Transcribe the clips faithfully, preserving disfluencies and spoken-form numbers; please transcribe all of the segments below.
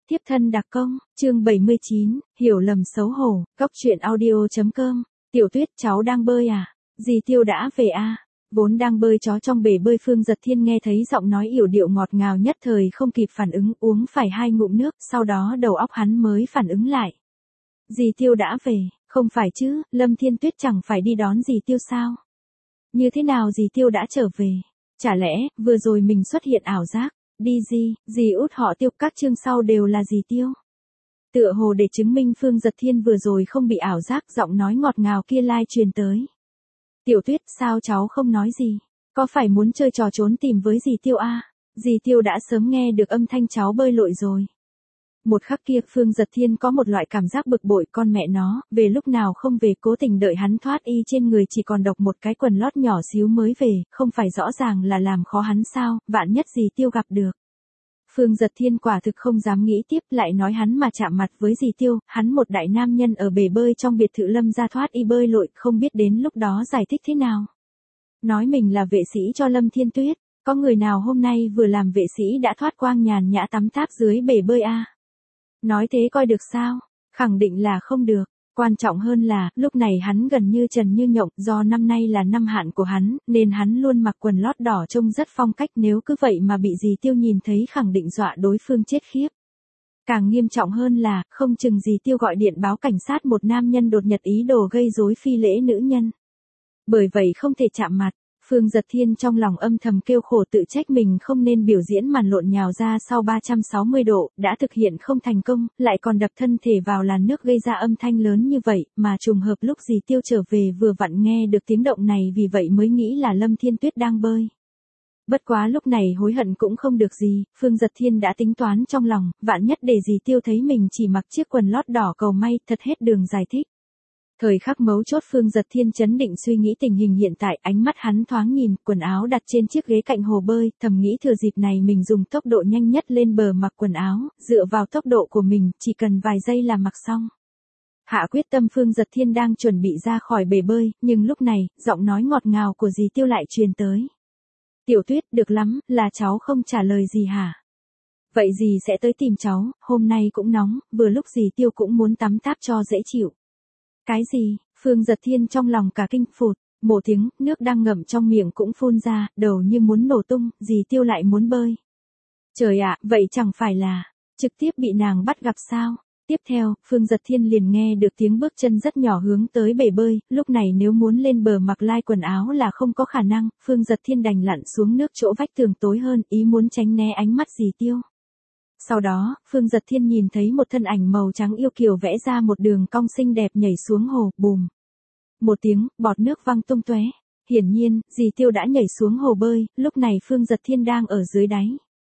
Tiếp thân đặc công, chương bảy mươi chín, hiểu lầm xấu hổ, góc truyện audio.com, Tiểu Tuyết cháu đang bơi à? Dì Tiêu đã về à? Vốn đang bơi chó trong bể bơi Phương Giật Thiên nghe thấy giọng nói yểu điệu ngọt ngào nhất thời không kịp phản ứng, uống phải hai ngụm nước, sau đó đầu óc hắn mới phản ứng lại. Dì Tiêu đã về, không phải chứ, Lâm Thiên Tuyết chẳng phải đi đón dì Tiêu sao? Như thế nào dì Tiêu đã trở về? Chả lẽ, vừa rồi mình xuất hiện ảo giác? Đi gì, dì út họ Tiêu, các chương sau đều là dì Tiêu. Tựa hồ để chứng minh Phương Giật Thiên vừa rồi không bị ảo giác, giọng nói ngọt ngào kia lai truyền tới. Tiểu Tuyết, sao cháu không nói gì? Có phải muốn chơi trò trốn tìm với dì Tiêu à? Dì Tiêu đã sớm nghe được âm thanh cháu bơi lội rồi. Một khắc kia Phương Giật Thiên có một loại cảm giác bực bội, con mẹ nó, về lúc nào không về, cố tình đợi hắn thoát y trên người chỉ còn độc một cái quần lót nhỏ xíu mới về, không phải rõ ràng là làm khó hắn sao, vạn nhất dì Tiêu gặp được. Phương Giật Thiên quả thực không dám nghĩ tiếp, lại nói hắn mà chạm mặt với dì Tiêu, hắn một đại nam nhân ở bể bơi trong biệt thự Lâm gia thoát y bơi lội, không biết đến lúc đó giải thích thế nào. Nói mình là vệ sĩ cho Lâm Thiên Tuyết, có người nào hôm nay vừa làm vệ sĩ đã thoát quang nhàn nhã tắm táp dưới bể bơi à? Nói thế coi được sao? Khẳng định là không được. Quan trọng hơn là, lúc này hắn gần như trần như nhộng, do năm nay là năm hạn của hắn, nên hắn luôn mặc quần lót đỏ trông rất phong cách, nếu cứ vậy mà bị dì Tiêu nhìn thấy khẳng định dọa đối phương chết khiếp. Càng nghiêm trọng hơn là, không chừng dì Tiêu gọi điện báo cảnh sát một nam nhân đột nhập ý đồ gây rối phi lễ nữ nhân. Bởi vậy không thể chạm mặt. Phương Giật Thiên trong lòng âm thầm kêu khổ, tự trách mình không nên biểu diễn màn lộn nhào ra sau ba trăm sáu mươi độ, đã thực hiện không thành công, lại còn đập thân thể vào làn nước gây ra âm thanh lớn như vậy, mà trùng hợp lúc dì Tiêu trở về vừa vặn nghe được tiếng động này, vì vậy mới nghĩ là Lâm Thiên Tuyết đang bơi. Bất quá lúc này hối hận cũng không được gì, Phương Giật Thiên đã tính toán trong lòng, vạn nhất để dì Tiêu thấy mình chỉ mặc chiếc quần lót đỏ cầu may, thật hết đường giải thích. Thời khắc mấu chốt Phương Giật Thiên chấn định suy nghĩ tình hình hiện tại, ánh mắt hắn thoáng nhìn, quần áo đặt trên chiếc ghế cạnh hồ bơi, thầm nghĩ thừa dịp này mình dùng tốc độ nhanh nhất lên bờ mặc quần áo, dựa vào tốc độ của mình, chỉ cần vài giây là mặc xong. Hạ quyết tâm Phương Giật Thiên đang chuẩn bị ra khỏi bể bơi, nhưng lúc này, giọng nói ngọt ngào của dì Tiêu lại truyền tới. Tiểu Tuyết, được lắm, là cháu không trả lời gì hả? Vậy dì sẽ tới tìm cháu, hôm nay cũng nóng, vừa lúc dì Tiêu cũng muốn tắm táp cho dễ chịu. Cái gì? Phương Giật Thiên trong lòng cả kinh, phụt, một tiếng, nước đang ngậm trong miệng cũng phun ra, đầu như muốn nổ tung, dì Tiêu lại muốn bơi. Trời ạ, vậy chẳng phải là, trực tiếp bị nàng bắt gặp sao? Tiếp theo, Phương Giật Thiên liền nghe được tiếng bước chân rất nhỏ hướng tới bể bơi, lúc này nếu muốn lên bờ mặc lai quần áo là không có khả năng, Phương Giật Thiên đành lặn xuống nước chỗ vách tường tối hơn, ý muốn tránh né ánh mắt dì Tiêu. Sau đó, Phương Giật Thiên nhìn thấy một thân ảnh màu trắng yêu kiều vẽ ra một đường cong xinh đẹp nhảy xuống hồ, bùm. Một tiếng, bọt nước văng tung tóe. Hiển nhiên, dì Tiêu đã nhảy xuống hồ bơi, lúc này Phương Giật Thiên đang ở dưới đáy.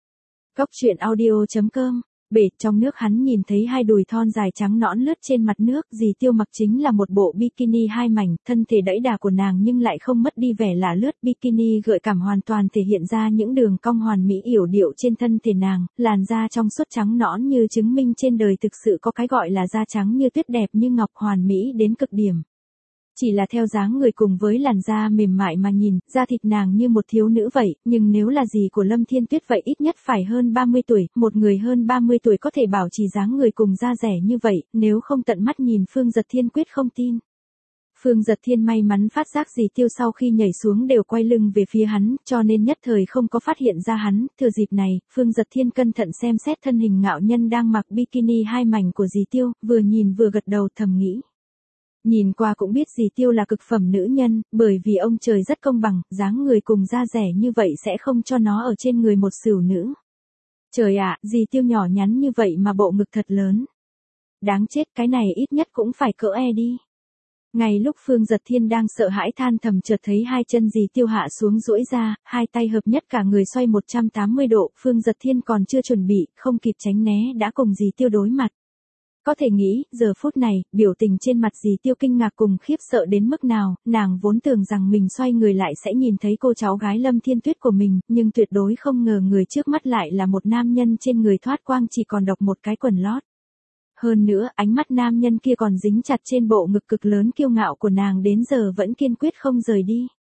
Góc truyện audio.com, bể trong nước hắn nhìn thấy hai đùi thon dài trắng nõn lướt trên mặt nước, dì Tiêu mặc chính là một bộ bikini hai mảnh, thân thể đẫy đà của nàng nhưng lại không mất đi vẻ lả lướt, bikini gợi cảm hoàn toàn thể hiện ra những đường cong hoàn mỹ yểu điệu trên thân thể nàng, làn da trong suốt trắng nõn như chứng minh trên đời thực sự có cái gọi là da trắng như tuyết đẹp như ngọc, hoàn mỹ đến cực điểm. Chỉ là theo dáng người cùng với làn da mềm mại mà nhìn, da thịt nàng như một thiếu nữ vậy, nhưng nếu là dì của Lâm Thiên Tuyết vậy ít nhất phải hơn ba mươi tuổi, một người hơn ba mươi tuổi có thể bảo trì dáng người cùng da rẻ như vậy, nếu không tận mắt nhìn Phương Giật Thiên quyết không tin. Phương Giật Thiên may mắn phát giác dì Tiêu sau khi nhảy xuống đều quay lưng về phía hắn, cho nên nhất thời không có phát hiện ra hắn, thừa dịp này, Phương Giật Thiên cẩn thận xem xét thân hình ngạo nhân đang mặc bikini hai mảnh của dì Tiêu, vừa nhìn vừa gật đầu thầm nghĩ. Nhìn qua cũng biết dì Tiêu là cực phẩm nữ nhân, bởi vì ông trời rất công bằng, dáng người cùng da rẻ như vậy sẽ không cho nó ở trên người một sửu nữ. Trời ạ, dì Tiêu nhỏ nhắn như vậy mà bộ ngực thật lớn. Đáng chết, cái này ít nhất cũng phải cỡ E đi. Ngay lúc Phương Giật Thiên đang sợ hãi than thầm chợt thấy hai chân dì Tiêu hạ xuống duỗi ra, hai tay hợp nhất cả người xoay một trăm tám mươi độ, Phương Giật Thiên còn chưa chuẩn bị, không kịp tránh né đã cùng dì Tiêu đối mặt. Có thể nghĩ, giờ phút này, biểu tình trên mặt dì Tiêu kinh ngạc cùng khiếp sợ đến mức nào, nàng vốn tưởng rằng mình xoay người lại sẽ nhìn thấy cô cháu gái Lâm Thiên Tuyết của mình, nhưng tuyệt đối không ngờ người trước mắt lại là một nam nhân trên người thoát quang chỉ còn độc một cái quần lót. Hơn nữa, ánh mắt nam nhân kia còn dính chặt trên bộ ngực cực lớn kiêu ngạo của nàng đến giờ vẫn kiên quyết không rời đi.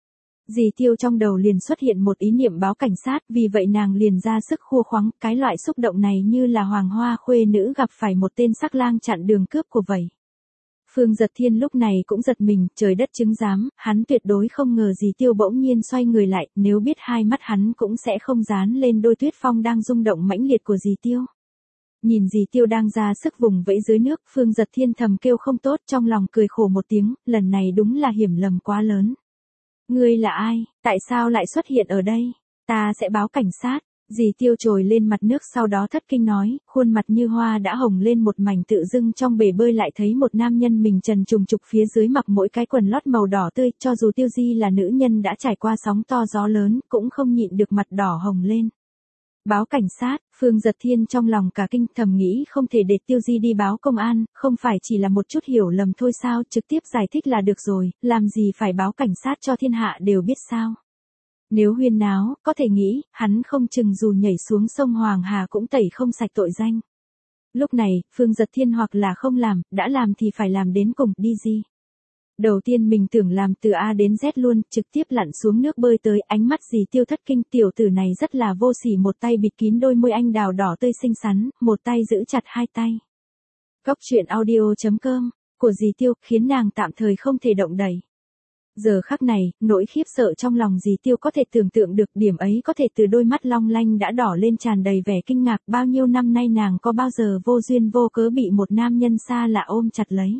Dì Tiêu trong đầu liền xuất hiện một ý niệm báo cảnh sát, vì vậy nàng liền ra sức khua khoắng, cái loại xúc động này như là hoàng hoa khuê nữ gặp phải một tên sắc lang chặn đường cướp của vậy. Phương Giật Thiên lúc này cũng giật mình, trời đất chứng giám, hắn tuyệt đối không ngờ dì Tiêu bỗng nhiên xoay người lại, nếu biết hai mắt hắn cũng sẽ không dán lên đôi tuyết phong đang rung động mãnh liệt của dì Tiêu. Nhìn dì Tiêu đang ra sức vùng vẫy dưới nước, Phương Giật Thiên thầm kêu không tốt, trong lòng cười khổ một tiếng, lần này đúng là hiểm lầm quá lớn. Ngươi là ai, tại sao lại xuất hiện ở đây? Ta sẽ báo cảnh sát. Dì Tiêu trồi lên mặt nước sau đó thất kinh nói, khuôn mặt như hoa đã hồng lên một mảnh, tự dưng trong bể bơi lại thấy một nam nhân mình trần trùng trục phía dưới mặc mỗi cái quần lót màu đỏ tươi, cho dù Tiêu Di là nữ nhân đã trải qua sóng to gió lớn, cũng không nhịn được mặt đỏ hồng lên. Báo cảnh sát, Phương Giật Thiên trong lòng cả kinh, thầm nghĩ không thể để Tiêu Di đi báo công an, không phải chỉ là một chút hiểu lầm thôi sao, trực tiếp giải thích là được rồi, làm gì phải báo cảnh sát cho thiên hạ đều biết sao. Nếu huyên náo, có thể nghĩ, hắn không chừng dù nhảy xuống sông Hoàng Hà cũng tẩy không sạch tội danh. Lúc này, Phương Giật Thiên hoặc là không làm, đã làm thì phải làm đến cùng, đi gì. Đầu tiên mình tưởng làm từ A đến Z luôn, trực tiếp lặn xuống nước bơi tới, ánh mắt dì Tiêu thất kinh, tiểu tử này rất là vô sỉ, một tay bịt kín đôi môi anh đào đỏ tươi xinh xắn, một tay giữ chặt hai tay. Góc truyện audio chấm com, của dì Tiêu, khiến nàng tạm thời không thể động đậy. Giờ khắc này, nỗi khiếp sợ trong lòng dì Tiêu có thể tưởng tượng được, điểm ấy có thể từ đôi mắt long lanh đã đỏ lên tràn đầy vẻ kinh ngạc, bao nhiêu năm nay nàng có bao giờ vô duyên vô cớ bị một nam nhân xa lạ ôm chặt lấy.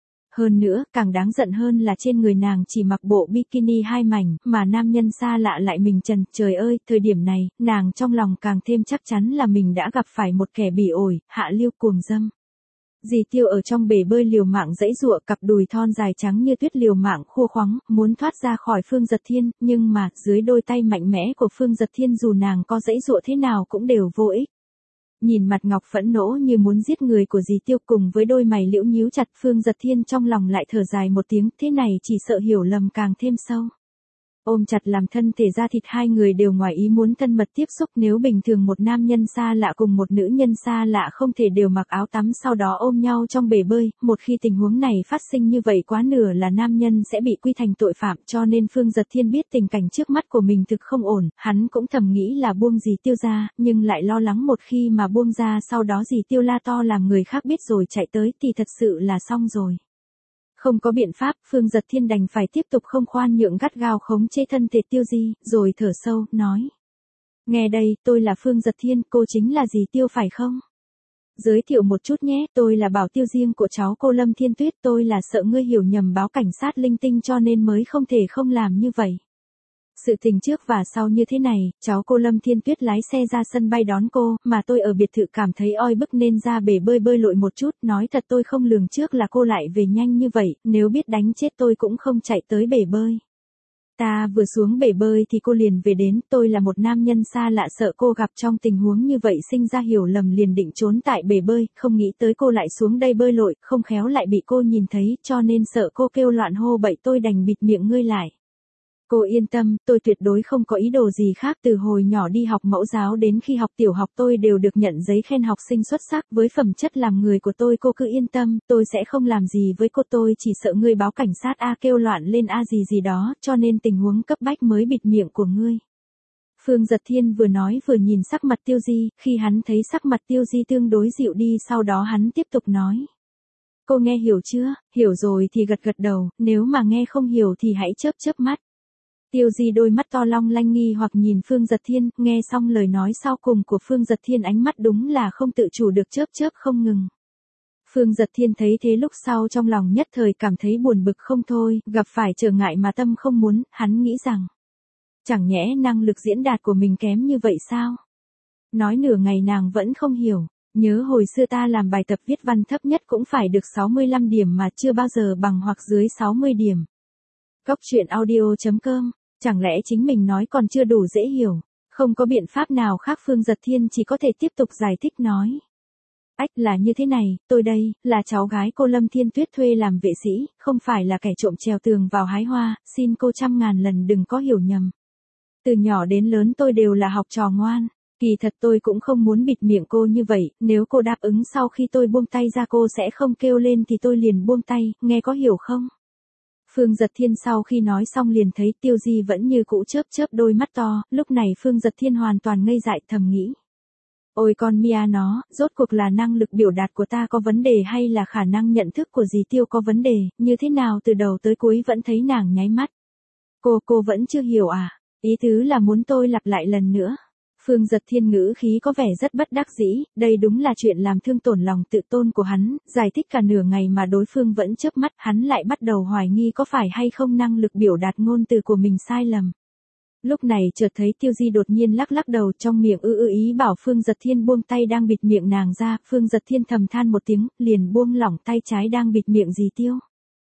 Hơn nữa, càng đáng giận hơn là trên người nàng chỉ mặc bộ bikini hai mảnh, mà nam nhân xa lạ lại mình trần, trời ơi, thời điểm này, nàng trong lòng càng thêm chắc chắn là mình đã gặp phải một kẻ bỉ ổi, hạ lưu cuồng dâm. Dì Tiêu ở trong bể bơi liều mạng giãy giụa, cặp đùi thon dài trắng như tuyết liều mạng khua khoắng, muốn thoát ra khỏi Phương Giật Thiên, nhưng mà, dưới đôi tay mạnh mẽ của Phương Giật Thiên dù nàng có giãy giụa thế nào cũng đều vô ích. Nhìn mặt ngọc phẫn nộ như muốn giết người của dì Tiêu cùng với đôi mày liễu nhíu chặt, Phương Giật Thiên trong lòng lại thở dài một tiếng, thế này chỉ sợ hiểu lầm càng thêm sâu. Ôm chặt làm thân thể da thịt hai người đều ngoài ý muốn thân mật tiếp xúc, nếu bình thường một nam nhân xa lạ cùng một nữ nhân xa lạ không thể đều mặc áo tắm sau đó ôm nhau trong bể bơi, một khi tình huống này phát sinh như vậy quá nửa là nam nhân sẽ bị quy thành tội phạm, cho nên Phương Giật Thiên biết tình cảnh trước mắt của mình thực không ổn, hắn cũng thầm nghĩ là buông dì Tiêu ra, nhưng lại lo lắng một khi mà buông ra sau đó dì Tiêu la to làm người khác biết rồi chạy tới thì thật sự là xong rồi. Không có biện pháp, Phương Giật Thiên đành phải tiếp tục không khoan nhượng gắt gao khống chế thân thể Tiêu Di, rồi thở sâu, nói. Nghe đây, tôi là Phương Giật Thiên, cô chính là dì Tiêu phải không? Giới thiệu một chút nhé, tôi là bảo tiêu riêng của cháu cô Lâm Thiên Tuyết, tôi là sợ ngươi hiểu nhầm báo cảnh sát linh tinh cho nên mới không thể không làm như vậy. Sự tình trước và sau như thế này, cháu cô Lâm Thiên Tuyết lái xe ra sân bay đón cô, mà tôi ở biệt thự cảm thấy oi bức nên ra bể bơi bơi lội một chút, nói thật tôi không lường trước là cô lại về nhanh như vậy, nếu biết đánh chết tôi cũng không chạy tới bể bơi. Ta vừa xuống bể bơi thì cô liền về đến, tôi là một nam nhân xa lạ sợ cô gặp trong tình huống như vậy sinh ra hiểu lầm liền định trốn tại bể bơi, không nghĩ tới cô lại xuống đây bơi lội, không khéo lại bị cô nhìn thấy, cho nên sợ cô kêu loạn hô bậy tôi đành bịt miệng ngươi lại. Cô yên tâm, tôi tuyệt đối không có ý đồ gì khác, từ hồi nhỏ đi học mẫu giáo đến khi học tiểu học tôi đều được nhận giấy khen học sinh xuất sắc, với phẩm chất làm người của tôi cô cứ yên tâm, tôi sẽ không làm gì với cô, tôi chỉ sợ ngươi báo cảnh sát A kêu loạn lên A gì gì đó, cho nên tình huống cấp bách mới bịt miệng của ngươi. Phương Giật Thiên vừa nói vừa nhìn sắc mặt Tiêu Di, khi hắn thấy sắc mặt Tiêu Di tương đối dịu đi sau đó hắn tiếp tục nói. Cô nghe hiểu chưa, hiểu rồi thì gật gật đầu, nếu mà nghe không hiểu thì hãy chớp chớp mắt. Tiêu Di đôi mắt to long lanh nghi hoặc nhìn Phương Giật Thiên, nghe xong lời nói sau cùng của Phương Giật Thiên ánh mắt đúng là không tự chủ được chớp chớp không ngừng. Phương Giật Thiên thấy thế lúc sau trong lòng nhất thời cảm thấy buồn bực không thôi, gặp phải trở ngại mà tâm không muốn, hắn nghĩ rằng. Chẳng nhẽ năng lực diễn đạt của mình kém như vậy sao? Nói nửa ngày nàng vẫn không hiểu, nhớ hồi xưa ta làm bài tập viết văn thấp nhất cũng phải được sáu mươi lăm điểm mà chưa bao giờ bằng hoặc dưới sáu mươi điểm. Góc truyện audio chấm com, chẳng lẽ chính mình nói còn chưa đủ dễ hiểu, không có biện pháp nào khác Phương Giật Thiên chỉ có thể tiếp tục giải thích nói. Ách là như thế này, tôi đây, là cháu gái cô Lâm Thiên Tuyết thuê làm vệ sĩ, không phải là kẻ trộm trèo tường vào hái hoa, xin cô trăm ngàn lần đừng có hiểu nhầm. Từ nhỏ đến lớn tôi đều là học trò ngoan, kỳ thật tôi cũng không muốn bịt miệng cô như vậy, nếu cô đáp ứng sau khi tôi buông tay ra cô sẽ không kêu lên thì tôi liền buông tay, nghe có hiểu không? Phương Giật Thiên sau khi nói xong liền thấy Tiêu Di vẫn như cũ chớp chớp đôi mắt to, lúc này Phương Giật Thiên hoàn toàn ngây dại thầm nghĩ. Ôi con Mia nó, rốt cuộc là năng lực biểu đạt của ta có vấn đề hay là khả năng nhận thức của dì Tiêu có vấn đề, như thế nào từ đầu tới cuối vẫn thấy nàng nháy mắt. Cô, cô vẫn chưa hiểu à, ý tứ là muốn tôi lặp lại lần nữa. Phương Giật Thiên ngữ khí có vẻ rất bất đắc dĩ, đây đúng là chuyện làm thương tổn lòng tự tôn của hắn, giải thích cả nửa ngày mà đối phương vẫn chớp mắt, hắn lại bắt đầu hoài nghi có phải hay không năng lực biểu đạt ngôn từ của mình sai lầm. Lúc này chợt thấy Tiêu Di đột nhiên lắc lắc đầu trong miệng ư ư ý bảo Phương Giật Thiên buông tay đang bịt miệng nàng ra, Phương Giật Thiên thầm than một tiếng, liền buông lỏng tay trái đang bịt miệng dì Tiêu.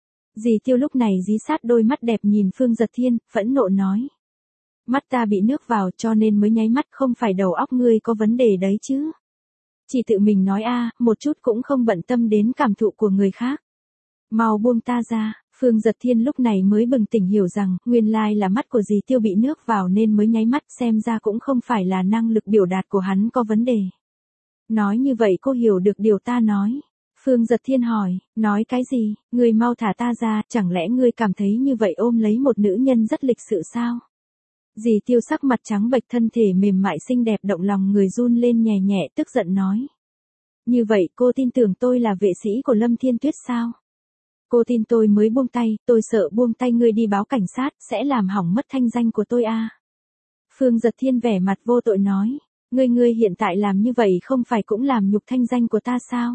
Dì Tiêu lúc này dí sát đôi mắt đẹp nhìn Phương Giật Thiên, phẫn nộ nói. Mắt ta bị nước vào cho nên mới nháy mắt, không phải đầu óc ngươi có vấn đề đấy chứ. Chỉ tự mình nói a, một chút cũng không bận tâm đến cảm thụ của người khác. Mau buông ta ra, Phương Giật Thiên lúc này mới bừng tỉnh hiểu rằng, nguyên lai là mắt của dì Tiêu bị nước vào nên mới nháy mắt, xem ra cũng không phải là năng lực biểu đạt của hắn có vấn đề. Nói như vậy cô hiểu được điều ta nói. Phương Giật Thiên hỏi, nói cái gì, ngươi mau thả ta ra, chẳng lẽ ngươi cảm thấy như vậy ôm lấy một nữ nhân rất lịch sự sao? Dì Tiêu sắc mặt trắng bệch, thân thể mềm mại xinh đẹp động lòng người run lên nhẹ nhẹ, tức giận nói. Như vậy cô tin tưởng tôi là vệ sĩ của Lâm Thiên Tuyết sao? Cô tin tôi mới buông tay, tôi sợ buông tay ngươi đi báo cảnh sát, sẽ làm hỏng mất thanh danh của tôi à? Phương Giật Thiên vẻ mặt vô tội nói, ngươi ngươi hiện tại làm như vậy không phải cũng làm nhục thanh danh của ta sao?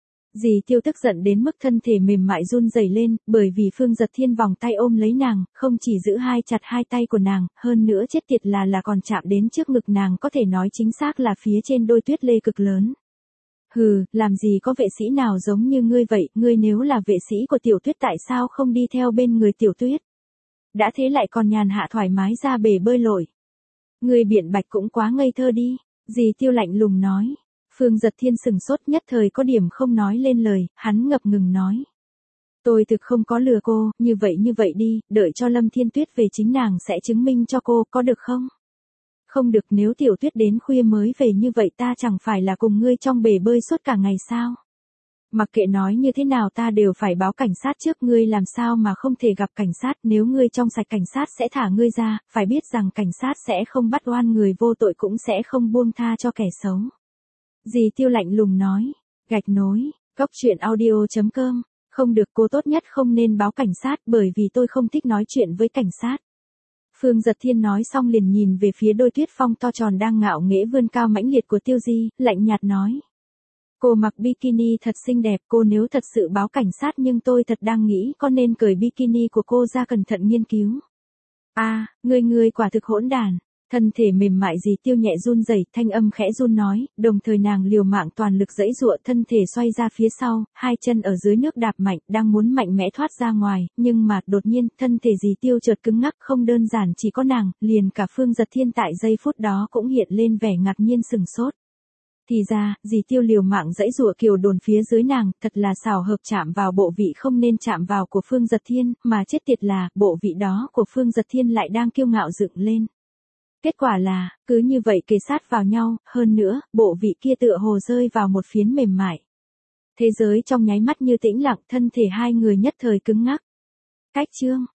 Dì Tiêu tức giận đến mức thân thể mềm mại run rẩy lên, bởi vì Phương Giật Thiên vòng tay ôm lấy nàng, không chỉ giữ hai chặt hai tay của nàng, hơn nữa chết tiệt là là còn chạm đến trước ngực nàng, có thể nói chính xác là phía trên đôi tuyết lê cực lớn. Hừ, làm gì có vệ sĩ nào giống như ngươi vậy, ngươi nếu là vệ sĩ của Tiểu Tuyết tại sao không đi theo bên người Tiểu Tuyết? Đã thế lại còn nhàn hạ thoải mái ra bể bơi lội. Ngươi biện bạch cũng quá ngây thơ đi, dì Tiêu lạnh lùng nói. Phương Giật Thiên sừng sốt nhất thời có điểm không nói lên lời, hắn ngập ngừng nói. Tôi thực không có lừa cô, như vậy như vậy đi, đợi cho Lâm Thiên Tuyết về chính nàng sẽ chứng minh cho cô, có được không? Không được, nếu Tiểu Tuyết đến khuya mới về như vậy ta chẳng phải là cùng ngươi trong bể bơi suốt cả ngày sao? Mặc kệ nói như thế nào ta đều phải báo cảnh sát trước, ngươi làm sao mà không thể gặp cảnh sát, nếu ngươi trong sạch cảnh sát sẽ thả ngươi ra, phải biết rằng cảnh sát sẽ không bắt oan người vô tội cũng sẽ không buông tha cho kẻ xấu. Dì Tiêu lạnh lùng nói, gạch nối, góc truyện audio chấm com, không được, cô tốt nhất không nên báo cảnh sát bởi vì tôi không thích nói chuyện với cảnh sát. Phương Giật Thiên nói xong liền nhìn về phía đôi tuyết phong to tròn đang ngạo nghễ vươn cao mãnh liệt của Tiêu Di, lạnh nhạt nói. Cô mặc bikini thật xinh đẹp, cô nếu thật sự báo cảnh sát nhưng tôi thật đang nghĩ có nên cởi bikini của cô ra cẩn thận nghiên cứu. A, à, ngươi ngươi quả thực hỗn đản. Thân thể mềm mại dì Tiêu nhẹ run rẩy, thanh âm khẽ run nói, đồng thời nàng liều mạng toàn lực giãy giụa, thân thể xoay ra phía sau, hai chân ở dưới nước đạp mạnh, đang muốn mạnh mẽ thoát ra ngoài, nhưng mà đột nhiên, thân thể dì Tiêu chợt cứng ngắc, không đơn giản chỉ có nàng, liền cả Phương Giật Thiên tại giây phút đó cũng hiện lên vẻ ngạc nhiên sừng sốt. Thì ra, dì Tiêu liều mạng giãy giụa kiều đồn phía dưới nàng, thật là xảo hợp chạm vào bộ vị không nên chạm vào của Phương Giật Thiên, mà chết tiệt là, bộ vị đó của Phương Giật Thiên lại đang kiêu ngạo dựng lên. Kết quả là, cứ như vậy kề sát vào nhau, hơn nữa, bộ vị kia tựa hồ rơi vào một phiến mềm mại. Thế giới trong nháy mắt như tĩnh lặng, thân thể hai người nhất thời cứng ngắc. Cách chương